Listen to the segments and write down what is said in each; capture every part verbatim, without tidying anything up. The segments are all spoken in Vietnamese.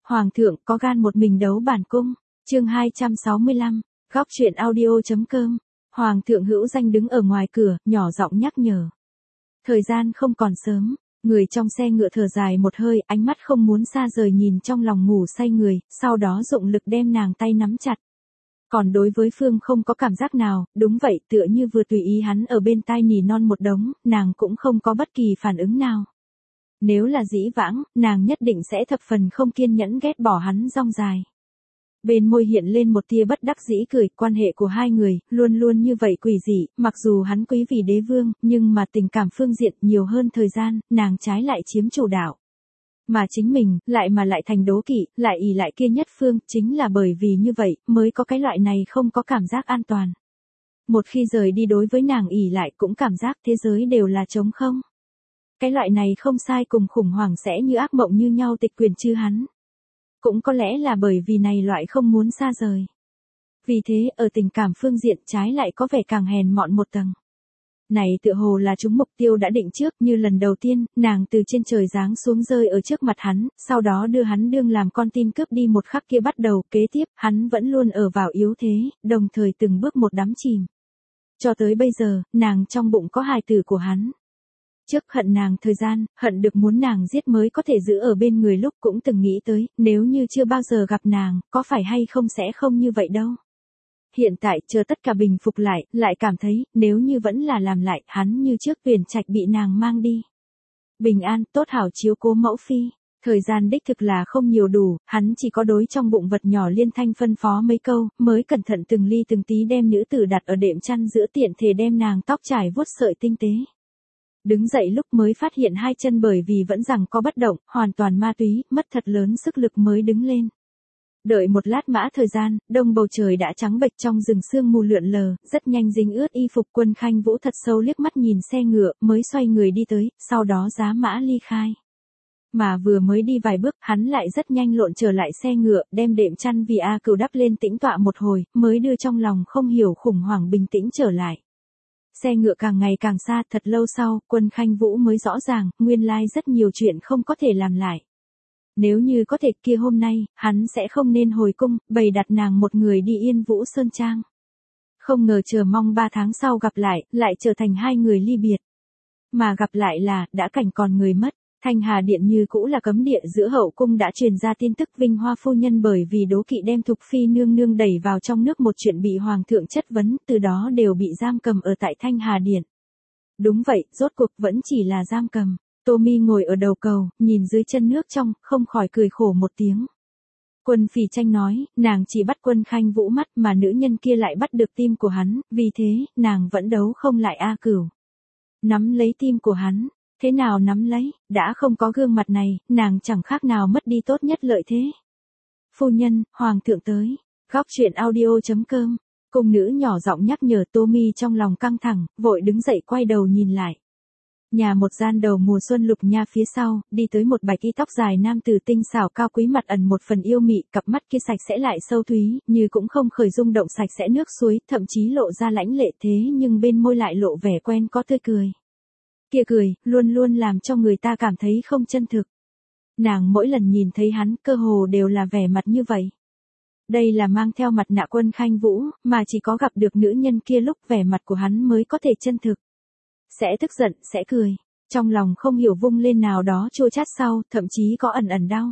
Hoàng thượng có gan một mình đấu bản cung. Chương hai trăm sáu mươi lăm, góc truyện audio.com. Hoàng thượng hữu danh đứng ở ngoài cửa, nhỏ giọng nhắc nhở. Thời gian không còn sớm, người trong xe ngựa thở dài một hơi, ánh mắt không muốn xa rời nhìn trong lòng ngủ say người, sau đó dụng lực đem nàng tay nắm chặt. Còn đối với Phương không có cảm giác nào, đúng vậy, tựa như vừa tùy ý hắn ở bên tai nỉ non một đống, nàng cũng không có bất kỳ phản ứng nào. Nếu là dĩ vãng, nàng nhất định sẽ thập phần không kiên nhẫn ghét bỏ hắn rong dài. Bên môi hiện lên một tia bất đắc dĩ cười, quan hệ của hai người, luôn luôn như vậy quỷ dị, mặc dù hắn quý vì đế vương, nhưng mà tình cảm phương diện nhiều hơn thời gian, nàng trái lại chiếm chủ đạo. Mà chính mình, lại mà lại thành đố kỵ, lại ỷ lại kia nhất phương, chính là bởi vì như vậy, mới có cái loại này không có cảm giác an toàn. Một khi rời đi đối với nàng ỷ lại cũng cảm giác thế giới đều là trống không. Cái loại này không sai cùng khủng hoảng sẽ như ác mộng như nhau tịch quyền chứ hắn. Cũng có lẽ là bởi vì này loại không muốn xa rời. Vì thế, ở tình cảm phương diện trái lại có vẻ càng hèn mọn một tầng. Này tựa hồ là chúng mục tiêu đã định trước, như lần đầu tiên, nàng từ trên trời giáng xuống rơi ở trước mặt hắn, sau đó đưa hắn đương làm con tin cướp đi một khắc kia bắt đầu, kế tiếp, hắn vẫn luôn ở vào yếu thế, đồng thời từng bước một đắm chìm. Cho tới bây giờ, nàng trong bụng có hài tử của hắn. Trước hận nàng thời gian, hận được muốn nàng giết mới có thể giữ ở bên người lúc cũng từng nghĩ tới, nếu như chưa bao giờ gặp nàng, có phải hay không sẽ không như vậy đâu. Hiện tại, chờ tất cả bình phục lại, lại cảm thấy, nếu như vẫn là làm lại, hắn như trước Tuyền Trạch bị nàng mang đi. Bình an, tốt hảo chiếu cố mẫu phi. Thời gian đích thực là không nhiều đủ, hắn chỉ có đối trong bụng vật nhỏ liên thanh phân phó mấy câu, mới cẩn thận từng ly từng tí đem nữ tử đặt ở đệm chăn giữa, tiện thể đem nàng tóc trải vuốt sợi tinh tế. Đứng dậy lúc mới phát hiện hai chân bởi vì vẫn rằng có bất động, hoàn toàn ma túy, mất thật lớn sức lực mới đứng lên. Đợi một lát mã thời gian, đông bầu trời đã trắng bệch, trong rừng sương mù lượn lờ, rất nhanh dính ướt y phục. Quân Khanh Vũ thật sâu liếc mắt nhìn xe ngựa, mới xoay người đi tới, sau đó giá mã ly khai. Mà vừa mới đi vài bước, hắn lại rất nhanh lộn trở lại xe ngựa, đem đệm chăn vì A Cửu đắp lên tĩnh tọa một hồi, mới đưa trong lòng không hiểu khủng hoảng bình tĩnh trở lại. Xe ngựa càng ngày càng xa, thật lâu sau, Quân Khanh Vũ mới rõ ràng, nguyên lai rất nhiều chuyện không có thể làm lại. Nếu như có thể kia hôm nay, hắn sẽ không nên hồi cung, bày đặt nàng một người đi Yên Vũ Sơn Trang. Không ngờ chờ mong ba tháng sau gặp lại, lại trở thành hai người ly biệt. Mà gặp lại là, đã cảnh còn người mất. Thanh Hà Điện như cũ là cấm địa, giữa hậu cung đã truyền ra tin tức Vinh Hoa phu nhân bởi vì đố kỵ đem Thục Phi nương nương đẩy vào trong nước một chuyện bị Hoàng thượng chất vấn, từ đó đều bị giam cầm ở tại Thanh Hà Điện. Đúng vậy, rốt cuộc vẫn chỉ là giam cầm. Tô Mi ngồi ở đầu cầu, nhìn dưới chân nước trong, không khỏi cười khổ một tiếng. Quân Phỉ Tranh nói, nàng chỉ bắt Quân Khanh Vũ mắt mà nữ nhân kia lại bắt được tim của hắn, vì thế, nàng vẫn đấu không lại A Cửu. Nắm lấy tim của hắn. Thế nào nắm lấy, đã không có gương mặt này, nàng chẳng khác nào mất đi tốt nhất lợi thế. Phu nhân, Hoàng thượng tới. Góc truyện audio.com. Cung nữ nhỏ giọng nhắc nhở. Tô Mi trong lòng căng thẳng, vội đứng dậy quay đầu nhìn lại. Nhà một gian đầu mùa xuân lục nha phía sau, đi tới một bạch y tóc dài nam tử tinh xảo cao quý, mặt ẩn một phần yêu mị, cặp mắt kia sạch sẽ lại sâu thúy, như cũng không khởi rung động, sạch sẽ nước suối, thậm chí lộ ra lãnh lệ, thế nhưng bên môi lại lộ vẻ quen có tươi cười. Kia cười, luôn luôn làm cho người ta cảm thấy không chân thực. Nàng mỗi lần nhìn thấy hắn, cơ hồ đều là vẻ mặt như vậy. Đây là mang theo mặt nạ Quân Khanh Vũ, mà chỉ có gặp được nữ nhân kia lúc vẻ mặt của hắn mới có thể chân thực. Sẽ tức giận, sẽ cười. Trong lòng không hiểu vung lên nào đó chua chát sau, thậm chí có ẩn ẩn đau.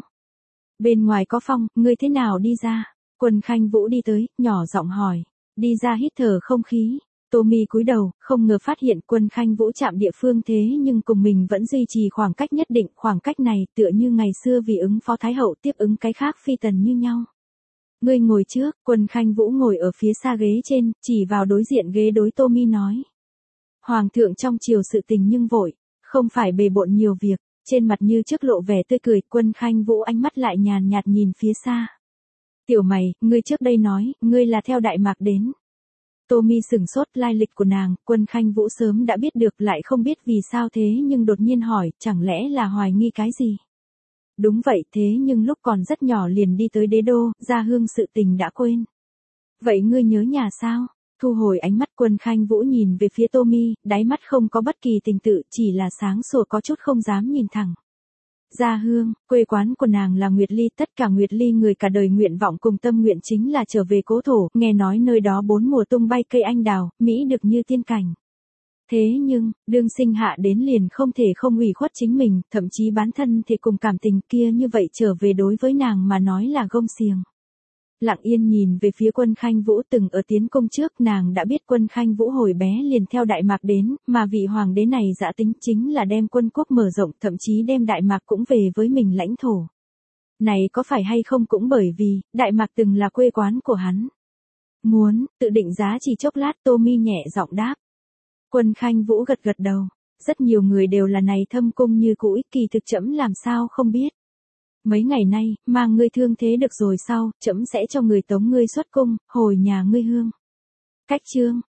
Bên ngoài có phong, ngươi thế nào đi ra? Quân Khanh Vũ đi tới, nhỏ giọng hỏi. Đi ra hít thở không khí. Tô Mi cúi đầu, không ngờ phát hiện Quân Khanh Vũ chạm địa phương thế nhưng cùng mình vẫn duy trì khoảng cách nhất định, khoảng cách này tựa như ngày xưa vì ứng phó Thái Hậu tiếp ứng cái khác phi tần như nhau. Ngươi ngồi trước. Quân Khanh Vũ ngồi ở phía xa ghế trên, chỉ vào đối diện ghế đối Tô Mi nói. Hoàng thượng trong triều sự tình nhưng vội, không phải bề bộn nhiều việc, trên mặt như trước lộ vẻ tươi cười. Quân Khanh Vũ ánh mắt lại nhàn nhạt nhìn phía xa. Tiểu mày, ngươi trước đây nói, ngươi là theo Đại Mạc đến. Tô Mi sửng sốt, lai lịch của nàng, Quân Khanh Vũ sớm đã biết được, lại không biết vì sao thế nhưng đột nhiên hỏi, chẳng lẽ là hoài nghi cái gì? Đúng vậy, thế nhưng lúc còn rất nhỏ liền đi tới đế đô, gia hương sự tình đã quên. Vậy ngươi nhớ nhà sao? Thu hồi ánh mắt, Quân Khanh Vũ nhìn về phía Tô Mi, đáy mắt không có bất kỳ tình tự, chỉ là sáng sủa có chút không dám nhìn thẳng. Gia hương, quê quán của nàng là Nguyệt Ly, tất cả Nguyệt Ly người cả đời nguyện vọng cùng tâm nguyện chính là trở về cố thổ, nghe nói nơi đó bốn mùa tung bay cây anh đào, mỹ được như tiên cảnh. Thế nhưng, đương sinh hạ đến liền không thể không ủy khuất chính mình, thậm chí bán thân thì cùng cảm tình kia như vậy trở về đối với nàng mà nói là gông xiềng. Lặng yên nhìn về phía Quân Khanh Vũ, từng ở tiến công trước, nàng đã biết Quân Khanh Vũ hồi bé liền theo Đại Mạc đến, mà vị hoàng đế này dã tính chính là đem quân quốc mở rộng, thậm chí đem Đại Mạc cũng về với mình lãnh thổ. Này có phải hay không cũng bởi vì, Đại Mạc từng là quê quán của hắn. Muốn, tự định giá chỉ chốc lát, Tô Mi nhẹ giọng đáp. Quân Khanh Vũ gật gật đầu, rất nhiều người đều là này thâm cung như cũ, kỳ thực trẫm làm sao không biết. Mấy ngày nay, mang ngươi thương thế được rồi sau, trẫm sẽ cho người tống ngươi xuất cung, hồi nhà ngươi hương. Cách chương,